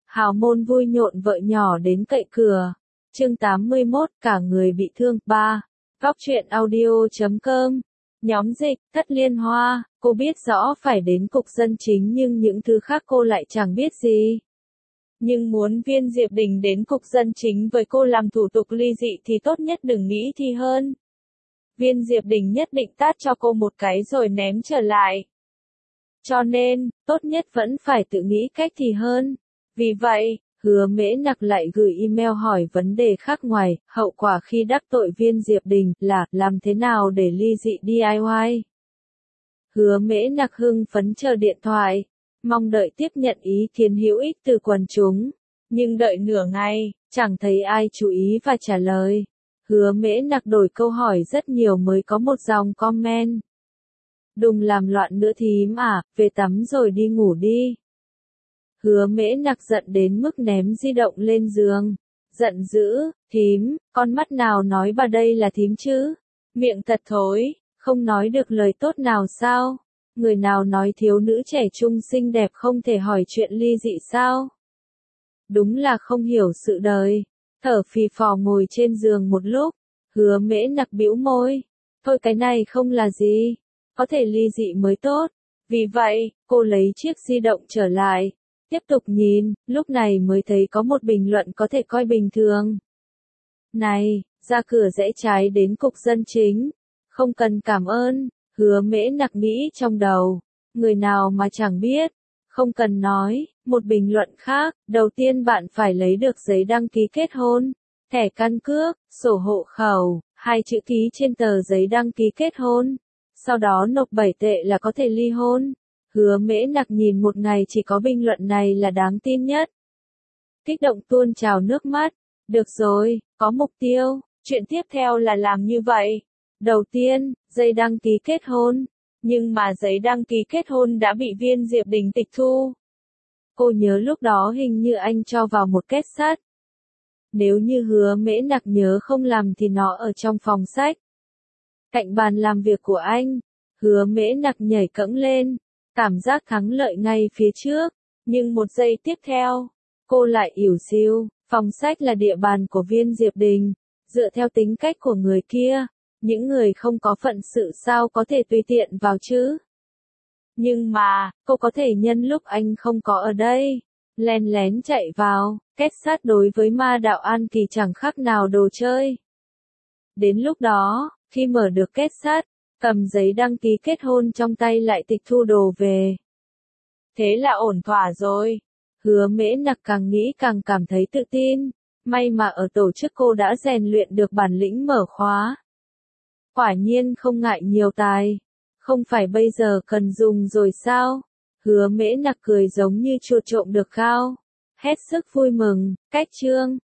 Hào môn vui nhộn vợ nhỏ đến cậy cửa. Chương 81, cả người bị thương. 3. Góc truyện audio.com. Nhóm dịch, Thất Liên Hoa, cô biết rõ phải đến cục dân chính nhưng những thứ khác cô lại chẳng biết gì. Nhưng muốn Viên Diệp Đình đến cục dân chính với cô làm thủ tục ly dị thì tốt nhất đừng nghĩ thì hơn. Viên Diệp Đình nhất định tát cho cô một cái rồi ném trở lại. Cho nên, tốt nhất vẫn phải tự nghĩ cách thì hơn. Vì vậy, Hứa Mễ Nặc lại gửi email hỏi vấn đề khác ngoài, hậu quả khi đắc tội Viên Diệp Đình là làm thế nào để ly dị DIY. Hứa Mễ Nặc hưng phấn chờ điện thoại, mong đợi tiếp nhận ý kiến hữu ích từ quần chúng, nhưng đợi nửa ngày, chẳng thấy ai chú ý và trả lời. Hứa Mễ Nặc đổi câu hỏi rất nhiều mới có một dòng comment. Đừng làm loạn nữa thím à, về tắm rồi đi ngủ đi. Hứa Mễ Nặc giận đến mức ném di động lên giường. Giận dữ, thím, con mắt nào nói bà đây là thím chứ? Miệng thật thối, không nói được lời tốt nào sao? Người nào nói thiếu nữ trẻ trung xinh đẹp không thể hỏi chuyện ly dị sao? Đúng là không hiểu sự đời. Thở phì phò ngồi trên giường một lúc, Hứa Mễ Nặc bĩu môi. Thôi cái này không là gì, có thể ly dị mới tốt. Vì vậy, cô lấy chiếc di động trở lại, tiếp tục nhìn, lúc này mới thấy có một bình luận có thể coi bình thường. Này, ra cửa rẽ trái đến cục dân chính. Không cần cảm ơn, Hứa Mễ Nặc nghĩ trong đầu. Người nào mà chẳng biết. Không cần nói, một bình luận khác, đầu tiên bạn phải lấy được giấy đăng ký kết hôn, thẻ căn cước, sổ hộ khẩu, 2 chữ ký trên tờ giấy đăng ký kết hôn. Sau đó nộp 7 tệ là có thể ly hôn. Hứa Mễ Nặc nhìn một ngày chỉ có bình luận này là đáng tin nhất. Kích động tuôn trào nước mắt. Được rồi, có mục tiêu, chuyện tiếp theo là làm như vậy. Đầu tiên, giấy đăng ký kết hôn. Nhưng mà giấy đăng ký kết hôn đã bị Viên Diệp Đình tịch thu. Cô nhớ lúc đó hình như anh cho vào một két sắt. Nếu như Hứa Mễ Nặc nhớ không lầm thì nó ở trong phòng sách. Cạnh bàn làm việc của anh, Hứa Mễ Nặc nhảy cẫng lên, cảm giác thắng lợi ngay phía trước, nhưng một giây tiếp theo, cô lại ỉu xìu, phòng sách là địa bàn của Viên Diệp Đình, dựa theo tính cách của người kia, những người không có phận sự sao có thể tùy tiện vào chứ. Nhưng mà, cô có thể nhân lúc anh không có ở đây, len lén chạy vào, két sắt đối với ma đạo An Kỳ chẳng khác nào đồ chơi. Đến lúc đó, khi mở được két sắt, cầm giấy đăng ký kết hôn trong tay lại tịch thu đồ về. Thế là ổn thỏa rồi. Hứa Mễ Nặc càng nghĩ càng cảm thấy tự tin. May mà ở tổ chức cô đã rèn luyện được bản lĩnh mở khóa. Quả nhiên không ngại nhiều tài. Không phải bây giờ cần dùng rồi sao? Hứa Mễ Nặc cười giống như chuột trộm được khao. Hết sức vui mừng, cách chương.